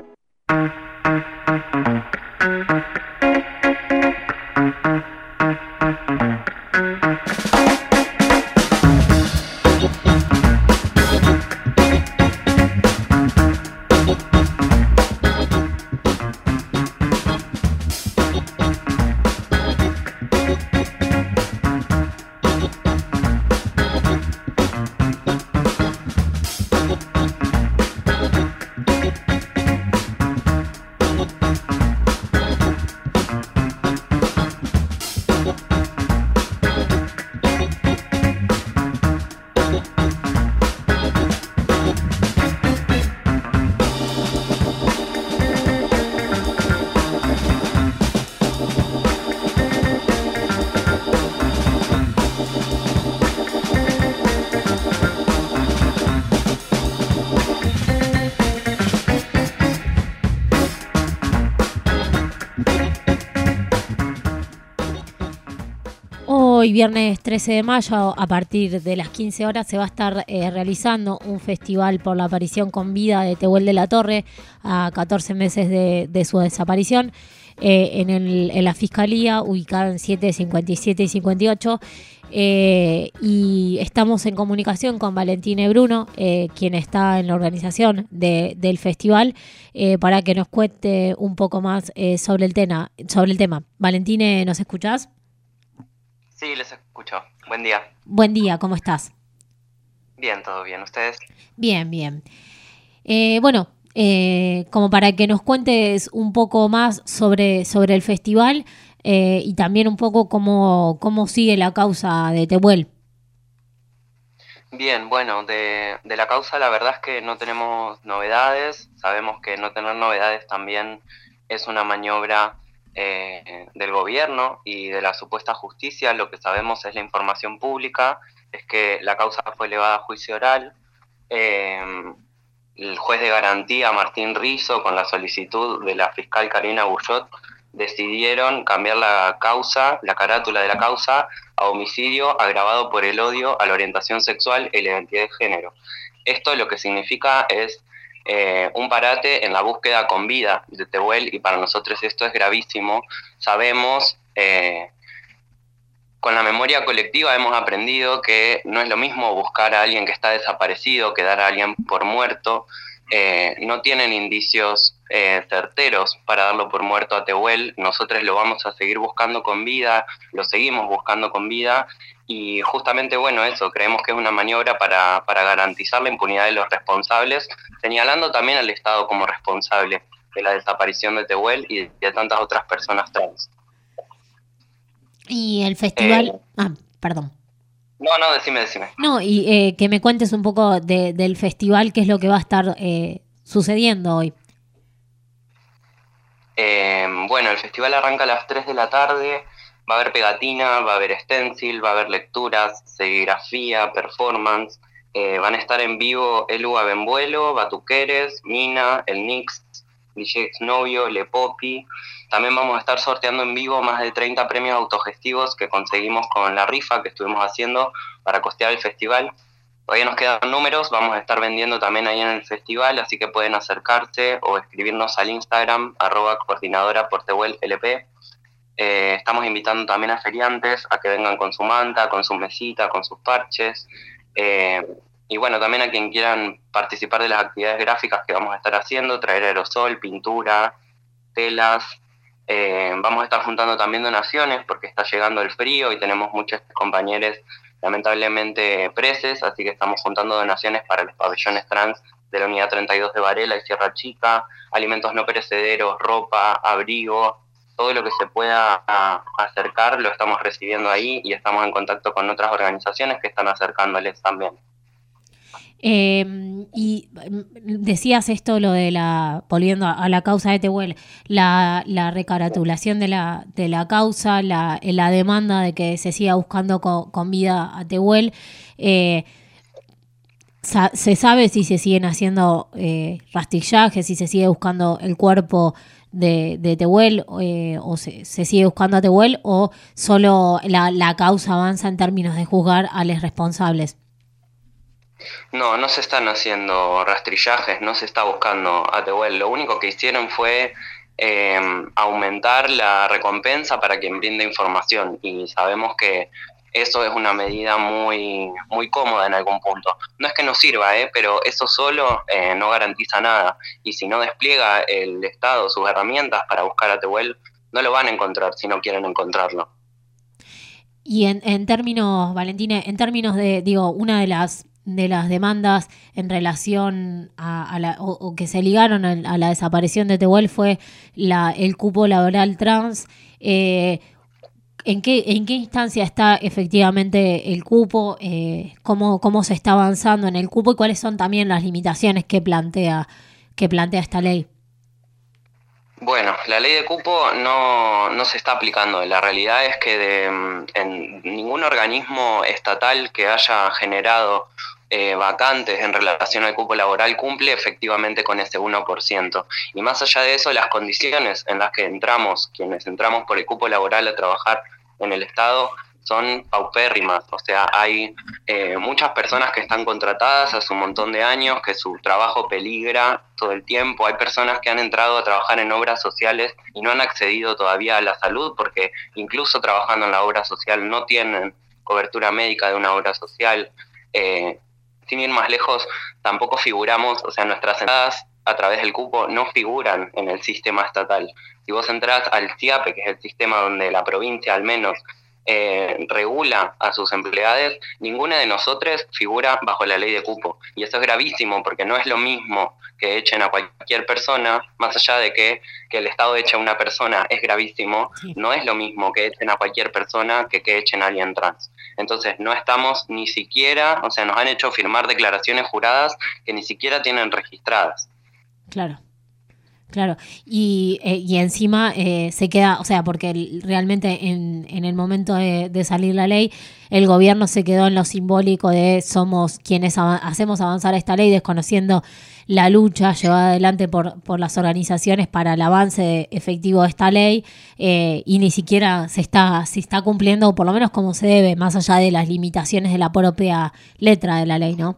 Hoy, viernes trece de mayo, a partir de las quince horas, se va a estar eh, realizando un festival por la aparición con vida de Tehuel de la Torre, a catorce meses de, de su desaparición, eh, en, el, en la Fiscalía, ubicada en siete, cincuenta y siete y cincuenta y ocho. Eh, y estamos en comunicación con Valentine Bruno, eh, quien está en la organización de, del festival, eh, para que nos cuente un poco más eh, sobre el tema, sobre el tema. Valentine, ¿nos escuchás? Sí, les escucho. Buen día. Buen día, ¿cómo estás? Bien, todo bien. ¿Ustedes? Bien, bien. Eh, bueno, eh, como para que nos cuentes un poco más sobre, sobre el festival eh, y también un poco cómo, cómo sigue la causa de Tehuel. Bien, bueno, de, de la causa la verdad es que no tenemos novedades. Sabemos que no tener novedades también es una maniobra Eh, del gobierno y de la supuesta justicia. Lo que sabemos es la información pública, es que la causa fue elevada a juicio oral. Eh, el juez de garantía, Martín Rizzo, con la solicitud de la fiscal Karina Bullot, decidieron cambiar la causa, la carátula de la causa, a homicidio agravado por el odio a la orientación sexual y la identidad de género. Esto lo que significa es Eh, un parate en la búsqueda con vida de Tehuel, y para nosotros esto es gravísimo. Sabemos, eh, con la memoria colectiva hemos aprendido que no es lo mismo buscar a alguien que está desaparecido que dar a alguien por muerto. Eh, no tienen indicios eh, certeros para darlo por muerto a Tehuel. Nosotros lo vamos a seguir buscando con vida, lo seguimos buscando con vida. Y justamente, bueno, eso, creemos que es una maniobra para, para garantizar la impunidad de los responsables, señalando también al Estado como responsable de la desaparición de Tehuel y de tantas otras personas trans. Y el festival... Eh, ah, perdón. No, no, decime, decime. No, y eh, que me cuentes un poco de, del festival, qué es lo que va a estar eh, sucediendo hoy. Eh, bueno, el festival arranca a las tres de la tarde. Va a haber pegatina, va a haber stencil, va a haber lecturas, serigrafía, performance, Eh, van a estar en vivo Elu Abenvuelo, Batuqueres, Mina, El Nix, D J Exnovio, Le Popi. También vamos a estar sorteando en vivo más de treinta premios autogestivos que conseguimos con la rifa que estuvimos haciendo para costear el festival. Todavía nos quedan números, vamos a estar vendiendo también ahí en el festival, así que pueden acercarse o escribirnos al Instagram, arroba coordinadora por Tehuel L P. Eh, estamos invitando también a feriantes a que vengan con su manta, con su mesita, con sus parches. Eh, y bueno, también a quien quieran participar de las actividades gráficas que vamos a estar haciendo, traer aerosol, pintura, telas. Eh, vamos a estar juntando también donaciones porque está llegando el frío y tenemos muchos compañeros lamentablemente presos, así que estamos juntando donaciones para los pabellones trans de la Unidad treinta y dos de Varela y Sierra Chica, alimentos no perecederos, ropa, abrigo, todo lo que se pueda a, acercar lo estamos recibiendo ahí y estamos en contacto con otras organizaciones que están acercándoles también. Eh, y decías esto, lo de la, volviendo a, a la causa de Tehuel, la, la recaratulación de la, de la causa, la, la demanda de que se siga buscando con, con vida a Tehuel. Eh, sa, ¿Se sabe si se siguen haciendo eh, rastrillajes, si se sigue buscando el cuerpo de, de Tehuel, eh, o se, se sigue buscando a Tehuel, o solo la, la causa avanza en términos de juzgar a los responsables? No, no se están haciendo rastrillajes, no se está buscando a Tehuel. Lo único que hicieron fue eh, aumentar la recompensa para quien brinde información, y sabemos que eso es una medida muy muy cómoda en algún punto. No es que no sirva, ¿eh? Pero eso solo eh, no garantiza nada, y si no despliega el Estado sus herramientas para buscar a Tehuel, no lo van a encontrar si no quieren encontrarlo. Y en, en términos, Valentina, en términos de, digo, una de las de las demandas en relación a, a la, o, o que se ligaron a, a la desaparición de Tehuel fue la, el cupo laboral trans. Eh, ¿en qué, en qué instancia está efectivamente el cupo? Eh, cómo, ¿Cómo se está avanzando en el cupo y cuáles son también las limitaciones que plantea, que plantea esta ley? Bueno, la ley de cupo no, no se está aplicando. La realidad es que de, en ningún organismo estatal que haya generado eh, vacantes en relación al cupo laboral cumple efectivamente con ese uno por ciento. Y más allá de eso, las condiciones en las que entramos, quienes entramos por el cupo laboral a trabajar en el Estado, son paupérrimas. O sea, hay eh, muchas personas que están contratadas hace un montón de años, que su trabajo peligra todo el tiempo. Hay personas que han entrado a trabajar en obras sociales y no han accedido todavía a la salud, porque incluso trabajando en la obra social no tienen cobertura médica de una obra social. Eh, sin ir más lejos, tampoco figuramos, o sea, nuestras entradas a través del cupo no figuran en el sistema estatal. Si vos entrás al CIAPE, que es el sistema donde la provincia al menos Eh, regula a sus empleados, ninguna de nosotros figura bajo la ley de cupo. Y eso es gravísimo, porque no es lo mismo que echen a cualquier persona, más allá de que, que el Estado eche a una persona es gravísimo, sí. No es lo mismo que echen a cualquier persona que que echen a alguien trans. Entonces no estamos ni siquiera, o sea, nos han hecho firmar declaraciones juradas que ni siquiera tienen registradas. Claro. Claro, y, eh, y encima eh, se queda, o sea, porque el, realmente en, en el momento de, de salir la ley, el gobierno se quedó en lo simbólico de somos quienes av- hacemos avanzar esta ley, desconociendo la lucha llevada adelante por, por las organizaciones para el avance efectivo de esta ley, eh, y ni siquiera se está, se está cumpliendo, por lo menos como se debe, más allá de las limitaciones de la propia letra de la ley, ¿no?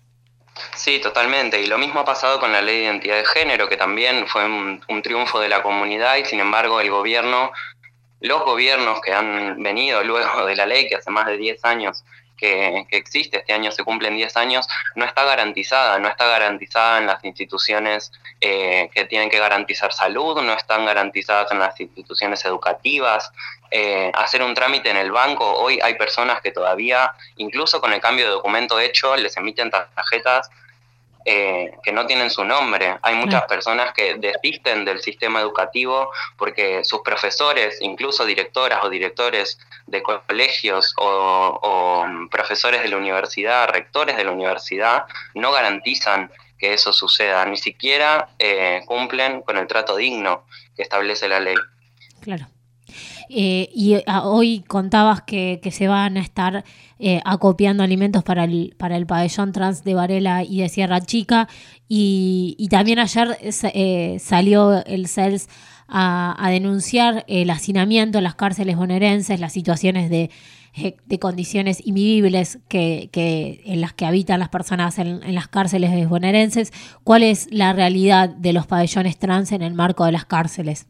Sí, totalmente. Y lo mismo ha pasado con la ley de identidad de género, que también fue un, un triunfo de la comunidad, y sin embargo el gobierno, los gobiernos que han venido luego de la ley, que hace más de diez años que, que existe, este año se cumplen diez años, no está garantizada, no está garantizada en las instituciones eh, que tienen que garantizar salud, no están garantizadas en las instituciones educativas. Eh, hacer un trámite en el banco, hoy hay personas que todavía, incluso con el cambio de documento hecho, les emiten tarjetas eh, que no tienen su nombre. Hay muchas personas que desisten del sistema educativo porque sus profesores, incluso directoras o directores de colegios o, o profesores de la universidad, rectores de la universidad, no garantizan que eso suceda, ni siquiera eh, cumplen con el trato digno que establece la ley. Claro. Eh, y a, hoy contabas que, que se van a estar eh, acopiando alimentos para el, para el pabellón trans de Varela y de Sierra Chica, y, y también ayer eh, salió el C E L S a, a denunciar el hacinamiento en las cárceles bonaerenses, las situaciones de, de condiciones invivibles que, que, en las que habitan las personas en, en las cárceles bonaerenses. ¿Cuál es la realidad de los pabellones trans en el marco de las cárceles?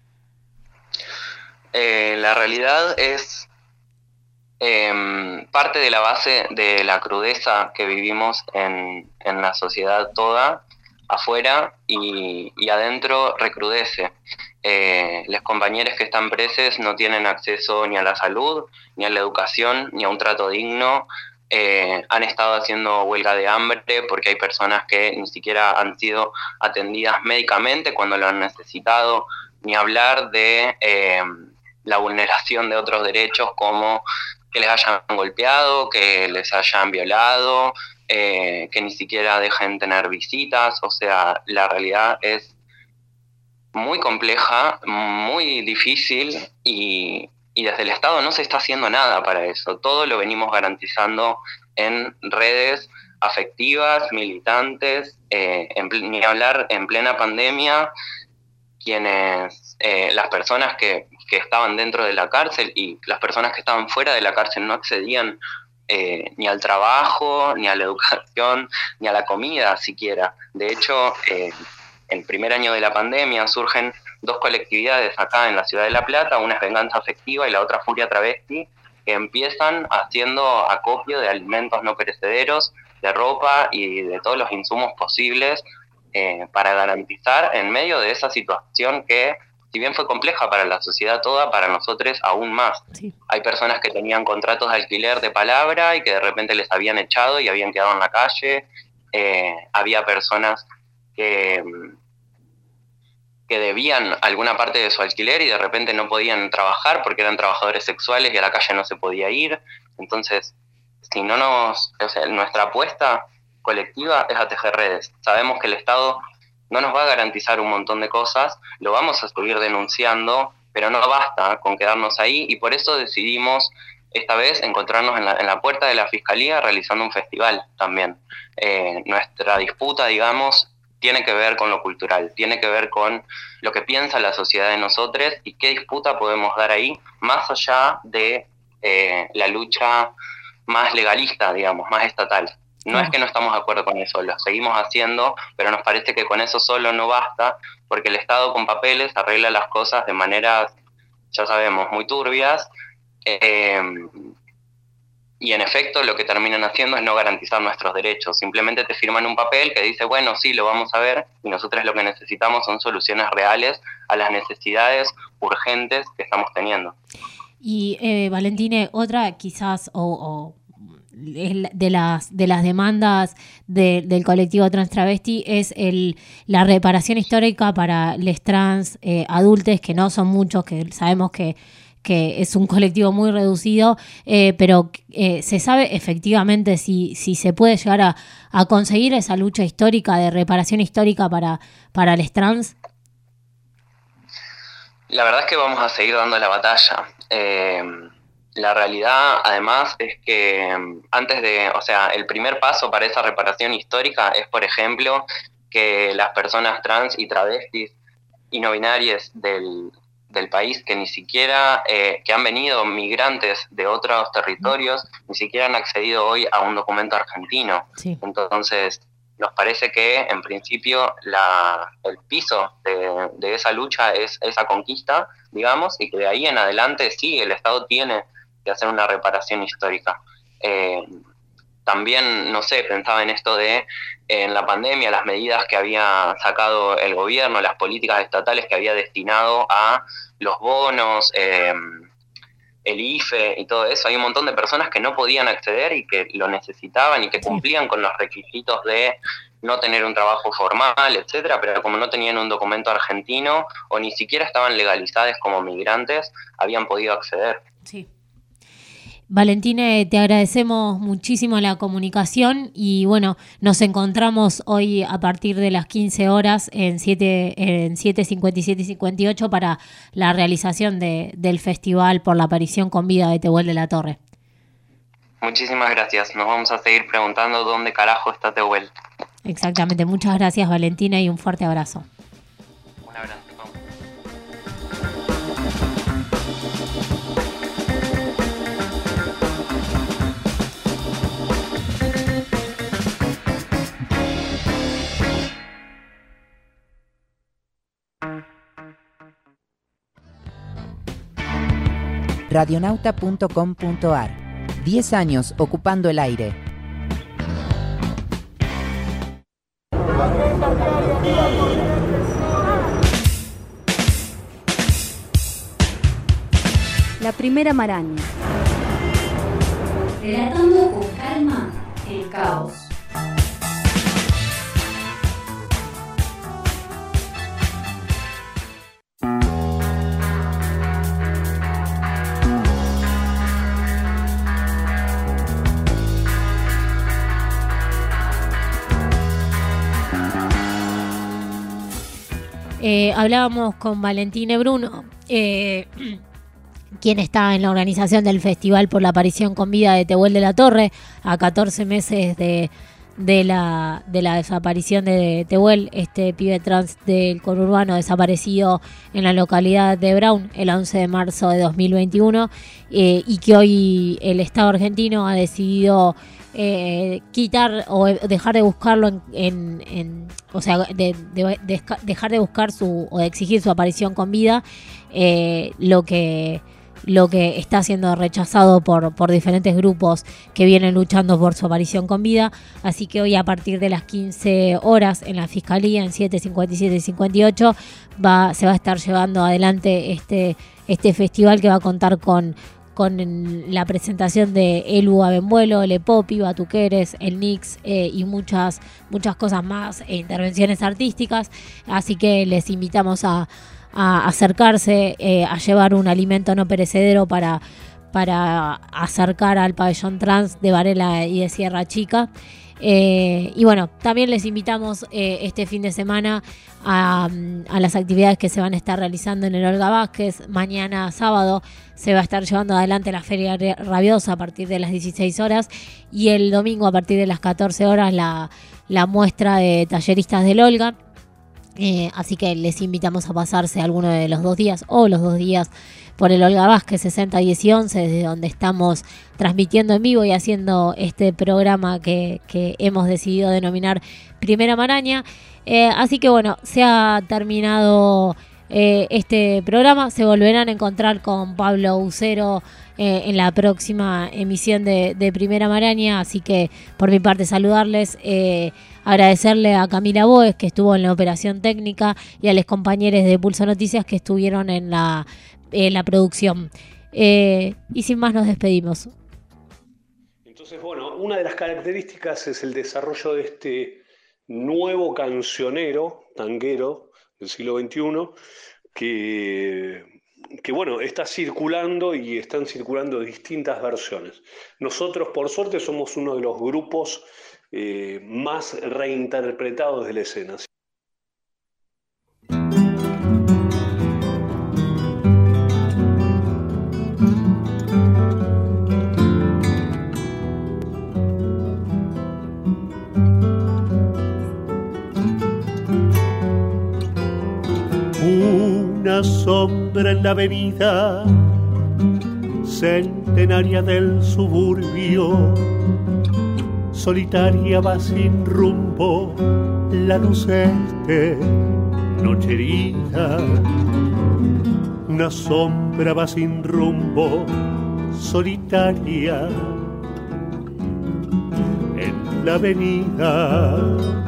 Eh, la realidad es eh, parte de la base de la crudeza que vivimos en, en la sociedad toda, afuera y, y adentro recrudece. Eh, los compañeros que están presos no tienen acceso ni a la salud, ni a la educación, ni a un trato digno. Eh, han estado haciendo huelga de hambre porque hay personas que ni siquiera han sido atendidas médicamente cuando lo han necesitado, ni hablar de eh, la vulneración de otros derechos como que les hayan golpeado, que les hayan violado, eh, que ni siquiera dejen tener visitas. O sea, la realidad es muy compleja, muy difícil y, y desde el Estado no se está haciendo nada para eso. Todo lo venimos garantizando en redes afectivas, militantes, eh, en, ni hablar en plena pandemia, quienes, eh, las personas que, que estaban dentro de la cárcel y las personas que estaban fuera de la cárcel no accedían eh, ni al trabajo, ni a la educación, ni a la comida siquiera. De hecho, eh, el primer año de la pandemia surgen dos colectividades acá en la ciudad de La Plata, una es Venganza Afectiva y la otra Furia Travesti, que empiezan haciendo acopio de alimentos no perecederos, de ropa y de todos los insumos posibles eh, para garantizar en medio de esa situación que, si bien fue compleja para la sociedad toda, para nosotros aún más. Sí. Hay personas que tenían contratos de alquiler de palabra y que de repente les habían echado y habían quedado en la calle. Eh, había personas que, que debían alguna parte de su alquiler y de repente no podían trabajar porque eran trabajadores sexuales y a la calle no se podía ir. Entonces, si no nos, o sea, nuestra apuesta colectiva es a tejer redes. Sabemos que el Estado no nos va a garantizar un montón de cosas, lo vamos a seguir denunciando, pero no basta con quedarnos ahí y por eso decidimos esta vez encontrarnos en la, en la puerta de la Fiscalía realizando un festival también. Eh, nuestra disputa, digamos, tiene que ver con lo cultural, tiene que ver con lo que piensa la sociedad de nosotros y qué disputa podemos dar ahí, más allá de eh, la lucha más legalista, digamos, más estatal. No es que no estamos de acuerdo con eso, lo seguimos haciendo, pero nos parece que con eso solo no basta, porque el Estado con papeles arregla las cosas de maneras, ya sabemos, muy turbias, eh, y en efecto lo que terminan haciendo es no garantizar nuestros derechos. Simplemente te firman un papel que dice, bueno, sí, lo vamos a ver, y nosotros lo que necesitamos son soluciones reales a las necesidades urgentes que estamos teniendo. Y eh, Valentine, otra quizás, o... o... de las de las demandas de, del colectivo trans travesti es el la reparación histórica para les trans eh, adultos, que no son muchos, que sabemos que, que es un colectivo muy reducido, eh, pero eh, se sabe efectivamente si, si se puede llegar a, a conseguir esa lucha histórica de reparación histórica para, para les trans. La verdad es que vamos a seguir dando la batalla. Eh, La realidad, además, es que antes de, o sea, el primer paso para esa reparación histórica es, por ejemplo, que las personas trans y travestis y no binarias del, del país, que ni siquiera, eh, que han venido migrantes de otros territorios, ni siquiera han accedido hoy a un documento argentino. Sí. Entonces, nos parece que, en principio, la, el piso de, de esa lucha es esa conquista, digamos, y que de ahí en adelante, sí, el Estado tiene de hacer una reparación histórica. Eh, también, no sé, pensaba en esto de, eh, en la pandemia, las medidas que había sacado el gobierno, las políticas estatales que había destinado a los bonos, eh, el I F E y todo eso. Hay un montón de personas que no podían acceder y que lo necesitaban y que cumplían con los requisitos de no tener un trabajo formal, etcétera, pero como no tenían un documento argentino o ni siquiera estaban legalizados como migrantes, habían podido acceder. Sí. Valentina, te agradecemos muchísimo la comunicación y bueno, nos encontramos hoy a partir de las quince horas en siete, en siete cincuenta y siete y cincuenta y ocho para la realización de, del Festival por la Aparición con Vida de Tehuel de la Torre. Muchísimas gracias, nos vamos a seguir preguntando dónde carajo está Tehuel. Exactamente, muchas gracias Valentina y un fuerte abrazo. Un abrazo. radionauta punto com punto a r. diez años ocupando el aire. La primera maraña. Relatando con calma el caos. Eh, hablábamos con Valentina Bruno, eh, quien está en la organización del Festival por la Aparición con Vida de Tehuel de la Torre, a catorce meses de, de, la, de la desaparición de Tehuel, este pibe trans del conurbano desaparecido en la localidad de Brown el once de marzo de dos mil veintiuno, eh, y que hoy el Estado argentino ha decidido Eh, quitar o dejar de buscarlo en, en, en o sea, de, de, de dejar de buscar su o de exigir su aparición con vida, eh, lo que lo que está siendo rechazado por, por diferentes grupos que vienen luchando por su aparición con vida. Así que hoy a partir de las quince horas en la Fiscalía, en siete cincuenta y siete y cincuenta y ocho, va, se va a estar llevando adelante este, este festival que va a contar con con la presentación de Elu Abenvuelo, Le Popi, Batuqueres, el Nix eh, y muchas muchas cosas más e intervenciones artísticas. Así que les invitamos a, a acercarse, eh, a llevar un alimento no perecedero para, para acercar al pabellón trans de Varela y de Sierra Chica. Eh, y bueno, también les invitamos eh, este fin de semana a, a las actividades que se van a estar realizando en el Olga Vázquez. Mañana sábado se va a estar llevando adelante la Feria Rabiosa a partir de las dieciséis horas y el domingo a partir de las catorce horas la, la muestra de talleristas del Olga. Eh, así que les invitamos a pasarse alguno de los dos días o los dos días por el Olga Vázquez sesenta, diez y once, desde donde estamos transmitiendo en vivo y haciendo este programa que, que hemos decidido denominar Primera Maraña. Eh, así que bueno, se ha terminado eh, este programa. Se volverán a encontrar con Pablo Ucero eh, en la próxima emisión de, de Primera Maraña. Así que por mi parte saludarles, eh, agradecerle a Camila Boes, que estuvo en la operación técnica, y a los compañeros de Pulso Noticias que estuvieron en la Eh, la producción. Eh, y sin más nos despedimos. Entonces, bueno, una de las características es el desarrollo de este nuevo cancionero, tanguero del siglo veintiuno, que, que bueno, está circulando y están circulando distintas versiones. Nosotros, por suerte, somos uno de los grupos eh, más reinterpretados de la escena. Una sombra en la avenida centenaria del suburbio, solitaria va sin rumbo la luz este, noche herida. Una sombra va sin rumbo, solitaria en la avenida.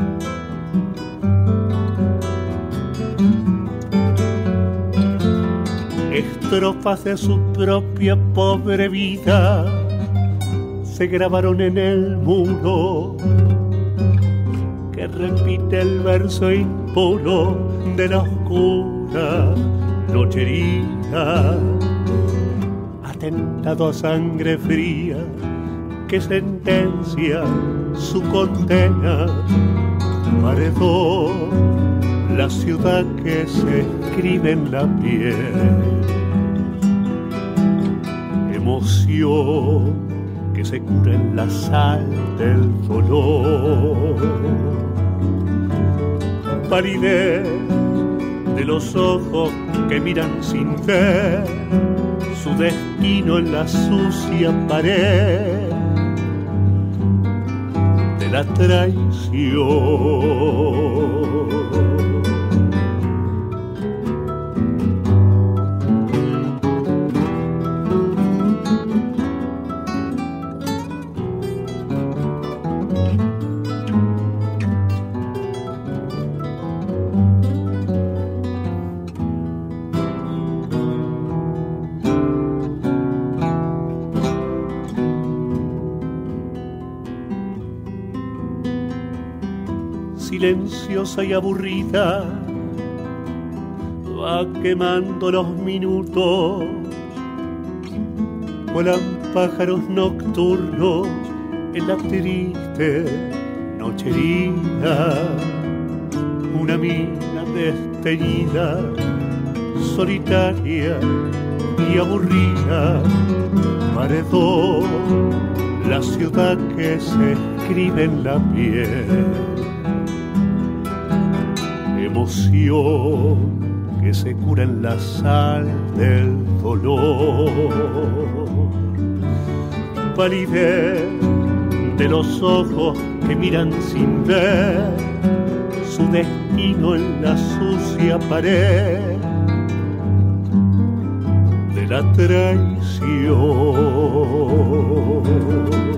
Estrofas de su propia pobre vida se grabaron en el muro que repite el verso impuro de la oscura noche herida. atentado a sangre fría que sentencia su condena. Paredón, la ciudad que se escribe en la piel. Emoción que se cura en la sal del dolor. Palidez de los ojos que miran sin ver su destino en la sucia pared de la traición. Silenciosa y aburrida, va quemando los minutos. Vuelan pájaros nocturnos en la triste nochería. Una mina desteñida, solitaria y aburrida. Paredón, la ciudad que se escribe en la piel. Emoción que se cura en la sal del dolor. Palidez de los ojos que miran sin ver su destino en la sucia pared de la traición.